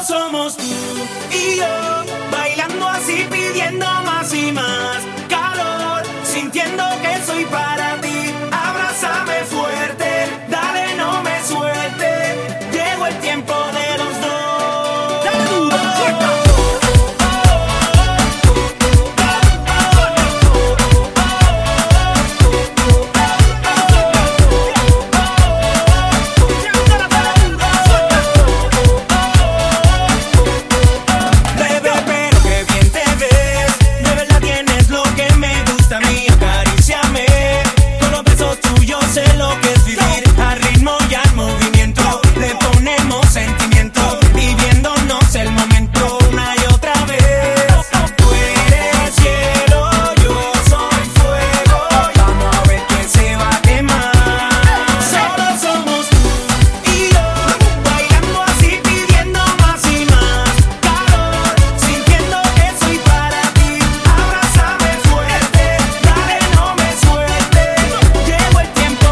somos tú y yo, bailando así, pidiendo más y más calor, sintiendo que soy para ti. Abrázame fuerte, dale, no me suelte. Llegó el tiempo de los dos. Sé lo que es vivir al ritmo y al movimiento. Le ponemos sentimiento, viviéndonos el momento una y otra vez. Tú eres cielo, yo soy fuego. Vamos a ver quién se va a quemar. Solo somos tú y yo, bailando así, pidiendo más y más calor, sintiendo que soy para ti. Abrázame fuerte, dale, no me suelte. Llegó el tiempo.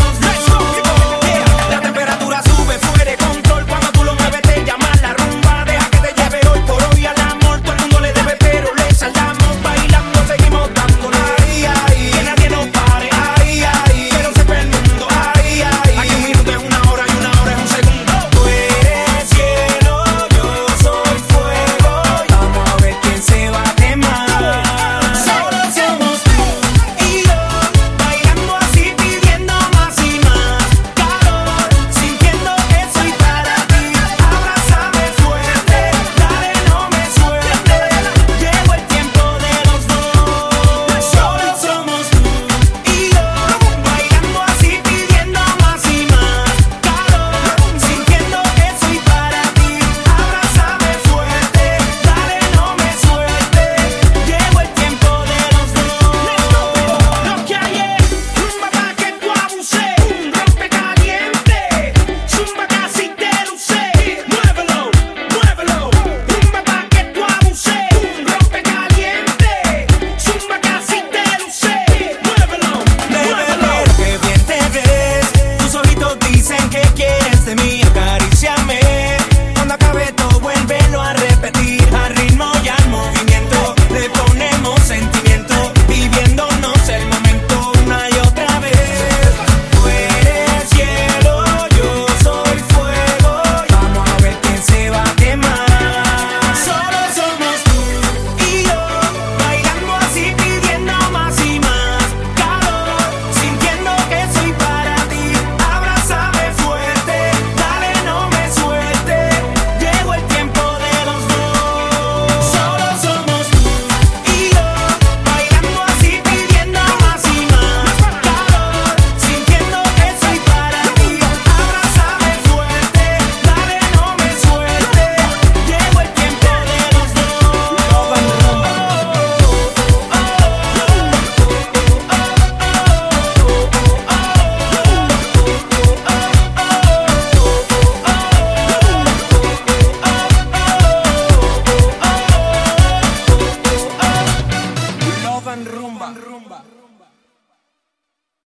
La temperatura sube fuera de control. Cuando tú lo mueves te llama la rumba. Deja que te lleve hoy por hoy al amor. Todo el mundo le debe pero le saldamos. Bailando seguimos dándola. Ahí, ahí, que nadie nos pare. Ahí, ahí, que no sepa el mundo. Ahí, ahí, aquí un minuto es una hora y una hora es un segundo. Tú eres cielo, yo soy fuego. Vamos a ver quién se va a quemar. Solo somos tú y yo, bailando así, pidiendo más y más calor, sintiendo que soy para ti. Abrázame fuerte, dale, no me suelte. Llegó el tiempo de los dos. Solo somos tú y yo, bailando así, pidiendo más y más calor, sintiendo que soy para ti. Abrázame fuerte, dale, no me suelte. Llegó el tiempo de los dos. Lo que hay es rumba pa' que tú abuses, un rompe caliente, zumba casi te luce, muévelo, muévelo, rumba pa' que tú abuses, un rompe caliente, zumba casi te luce, muévelo, muévelo. Qué bien te ves, tus ojitos dicen que quieres de mí. Acaríciame, cuando acabe todo vuélvelo a repetir. Al ritmo y al movimiento le ponemos sentimiento, viviéndonos el momento una y otra vez. Tú eres cielo, yo soy fuego. Vamos a ver quién se va a quemar. Solo somos tú y yo, bailando así, pidiendo más y más calor, sintiendo que soy para ti. Abrázame fuerte, dale, no me suelte. Llegó el tiempo de los dos. Solo somos tú y yo, bailando así, pidiendo más y más calor, sintiendo que soy para ti. Abrázame fuerte, dale, no me suelte. Llegó el tiempo de los Love and rumba.